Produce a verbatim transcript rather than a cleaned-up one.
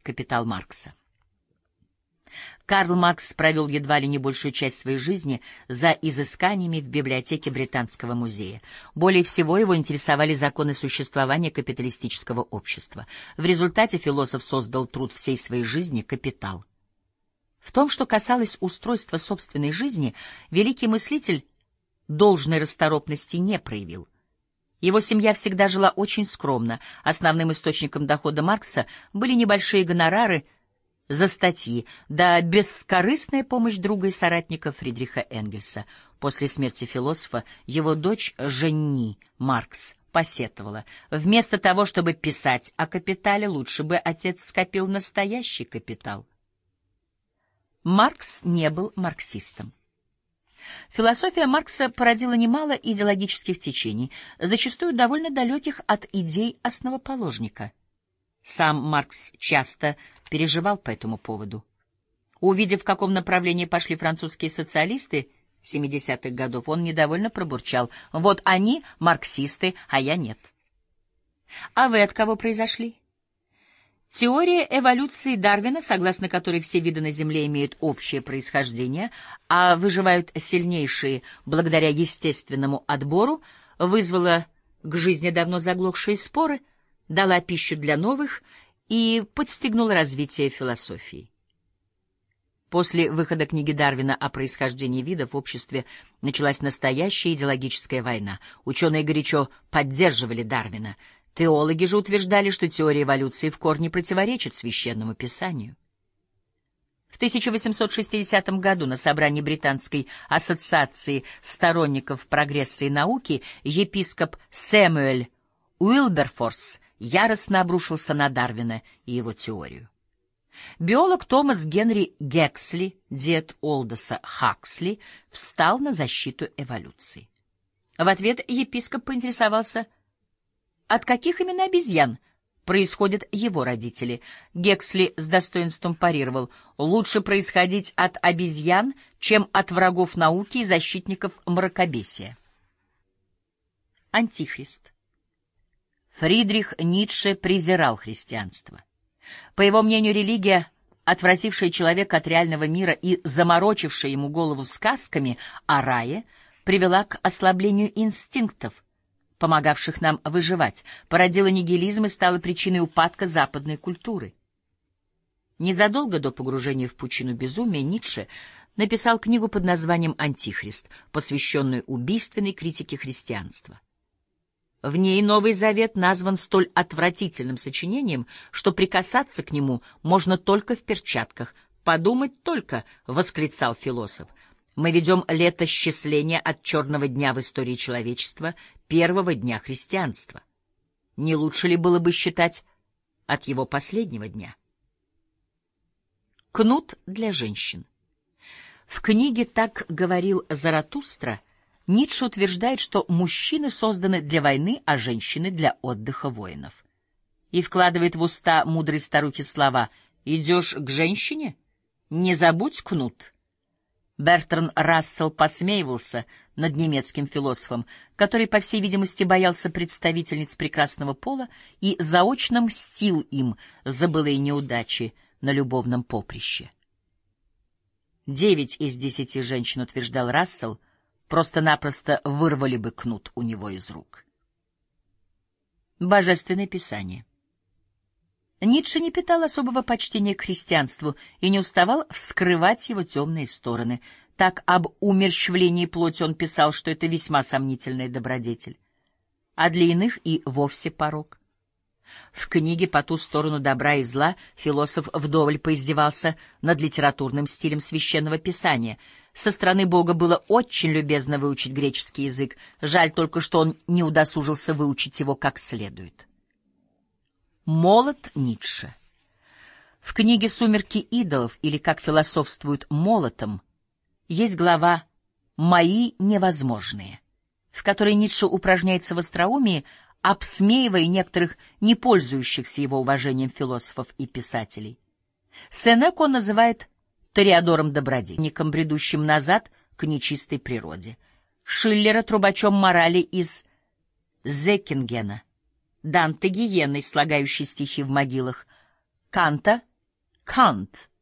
«Капитал» Маркса. Карл Маркс провел едва ли не большую часть своей жизни за изысканиями в библиотеке Британского музея. Более всего его интересовали законы существования капиталистического общества. В результате философ создал труд всей своей жизни «Капитал». В том, что касалось устройства собственной жизни, великий мыслитель должной расторопности не проявил. Его семья всегда жила очень скромно. Основным источником дохода Маркса были небольшие гонорары за статьи, да бескорыстная помощь друга и соратника Фридриха Энгельса. После смерти философа его дочь Женни Маркс посетовала: вместо того, чтобы писать о капитале, лучше бы отец скопил настоящий капитал. Маркс не был марксистом. Философия Маркса породила немало идеологических течений, зачастую довольно далеких от идей основоположника. Сам Маркс часто переживал по этому поводу. Увидев, в каком направлении пошли французские социалисты семидесятых годов, он недовольно пробурчал: «Вот они, марксисты, а я нет». А вы от кого произошли? Теория эволюции Дарвина, согласно которой все виды на Земле имеют общее происхождение, а выживают сильнейшие благодаря естественному отбору, вызвала к жизни давно заглохшие споры, дала пищу для новых и подстегнула развитие философии. После выхода книги Дарвина о происхождении видов в обществе началась настоящая идеологическая война. Ученые горячо поддерживали Дарвина. Теологи же утверждали, что теория эволюции в корне противоречит священному писанию. В тысяча восемьсот шестидесятом году на собрании Британской ассоциации сторонников прогресса и науки епископ Сэмюэль Уилберфорс яростно обрушился на Дарвина и его теорию. Биолог Томас Генри Гексли, дед Олдоса Хаксли, встал на защиту эволюции. В ответ епископ поинтересовался, от каких именно обезьян происходят его родители. Гексли с достоинством парировал: лучше происходить от обезьян, чем от врагов науки и защитников мракобесия. Антихрист. Фридрих Ницше презирал христианство. По его мнению, религия, отвратившая человека от реального мира и заморочившая ему голову сказками о рае, привела к ослаблению инстинктов, помогавших нам выживать, породила нигилизм и стала причиной упадка западной культуры. Незадолго до погружения в пучину безумия Ницше написал книгу под названием «Антихрист», посвященную убийственной критике христианства. В ней Новый Завет назван столь отвратительным сочинением, что прикасаться к нему можно только в перчатках. «Подумать только», — восклицал философ, — «мы ведем летосчисление от черного дня в истории человечества, первого дня христианства. Не лучше ли было бы считать от его последнего дня?» Кнут для женщин. В книге «Так говорил Заратустра» Ницше утверждает, что мужчины созданы для войны, а женщины — для отдыха воинов. И вкладывает в уста мудрой старухи слова: «Идешь к женщине? Не забудь кнут». Бертран Рассел посмеивался над немецким философом, который, по всей видимости, боялся представительниц прекрасного пола и заочно мстил им за былые неудачи на любовном поприще. Девять из десяти женщин, утверждал Рассел, просто-напросто вырвали бы кнут у него из рук. Божественное Писание. Ницше не питал особого почтения к христианству и не уставал вскрывать его темные стороны. Так об умерщвлении плоти он писал, что это весьма сомнительная добродетель, а для иных и вовсе порок. В книге «По ту сторону добра и зла» философ вдоволь поиздевался над литературным стилем священного писания. Со стороны Бога было очень любезно выучить греческий язык, жаль только, что он не удосужился выучить его как следует. Молот Ницше. В книге «Сумерки идолов», или, как философствуют, молотом, есть глава «Мои невозможные», в которой Ницше упражняется в остроумии, обсмеивая некоторых не пользующихся его уважением философов и писателей. Сенеку он называет Тореадором-добродетельником, бредущим назад к нечистой природе. Шиллера — трубачом морали из Зеккингена, Данте — гиенной, слагающей стихи в могилах, Канта Кант